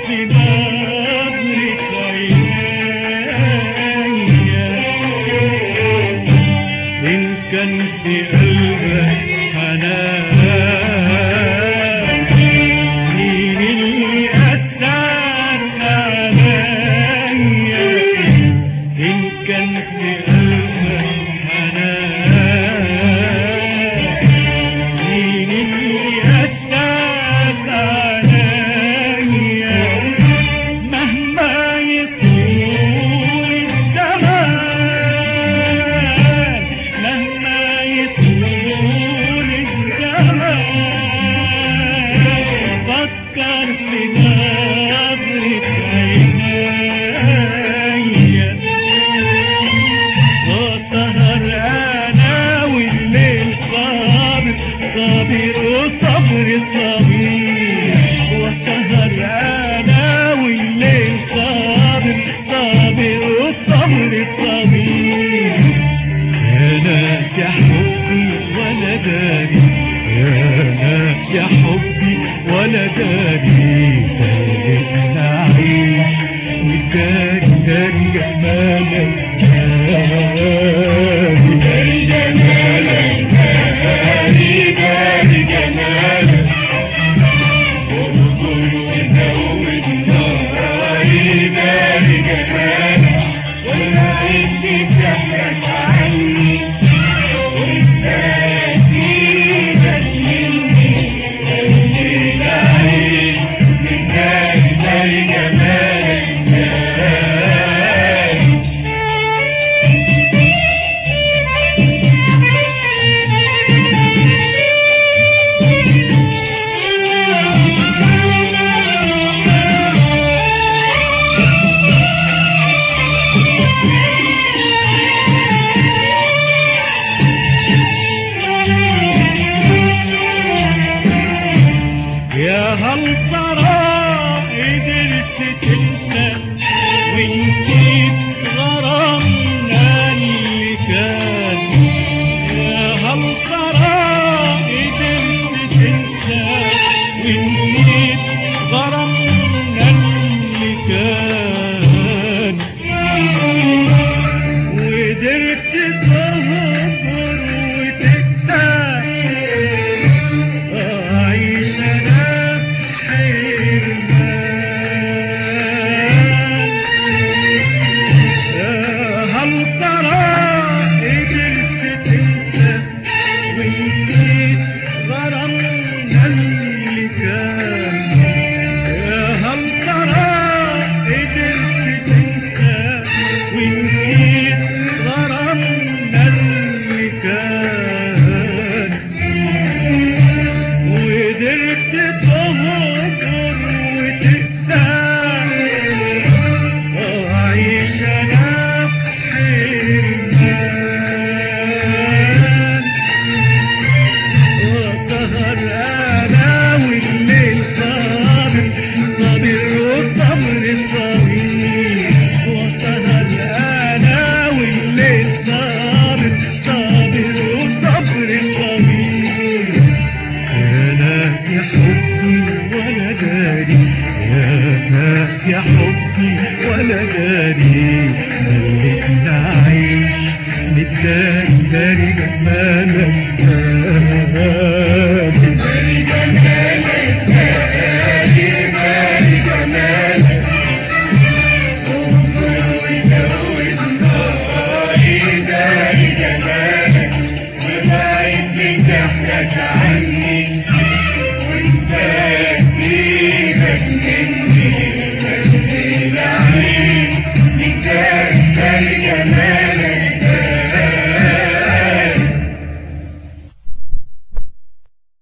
في نظرة عينيا، إن كان في قلبك حنان، مين اللي أثر عليا؟ إن كان في قلبك حنان، مين اللي أثر عليا؟ مهما يطول الزمان، مهما يطول الزمان، فكر في نظرة عينيا. وسهر أنا والليل صابر، صابر وصبر طويل. وسهر أنا والليل صابر، صابر وصبر طويل. يا ناس يا حبي ولا داري، يا ناس يا حبي ولا داري، خلتنا أعيش وداري داري جمالك، داري جمالك، داري داري جمالك، واغفر وزود ناري، داري جمالك، وبعد سحرك عني، وانت سيبك مني، خلينا أعيش بداري داري جمالك، داري. يا هل ترى قدرت تنسى ونسيت غرامنا اللي كان؟ يا هل ترى قدرت تنسى ونسيت غرامنا اللي كان؟ وقدرت تهجر وتنسى، أعيش أنا بحرمان. هل ترى قدرت تنسى ونسيت غرامنا اللي كان؟ هل ترى قدرت تنسى ونسيت غرامنا اللي كان؟ وقدرت تهجر وتنسى، وأعيش أنا بحرمان. وسهر أنا والليل صابر، صابر وصبر طويل. وسهر أنا والليل صابر، صابر وصبر طويل. يا ناس يا حبي ولا داري، يا ناس يا حبي ولا داري، خلتنا أعيش متداري داري جمالك، داري داري جمالك، داري داري جمالك، اغفر وزود ناري، داري جمالك، وبعد سحرك عني.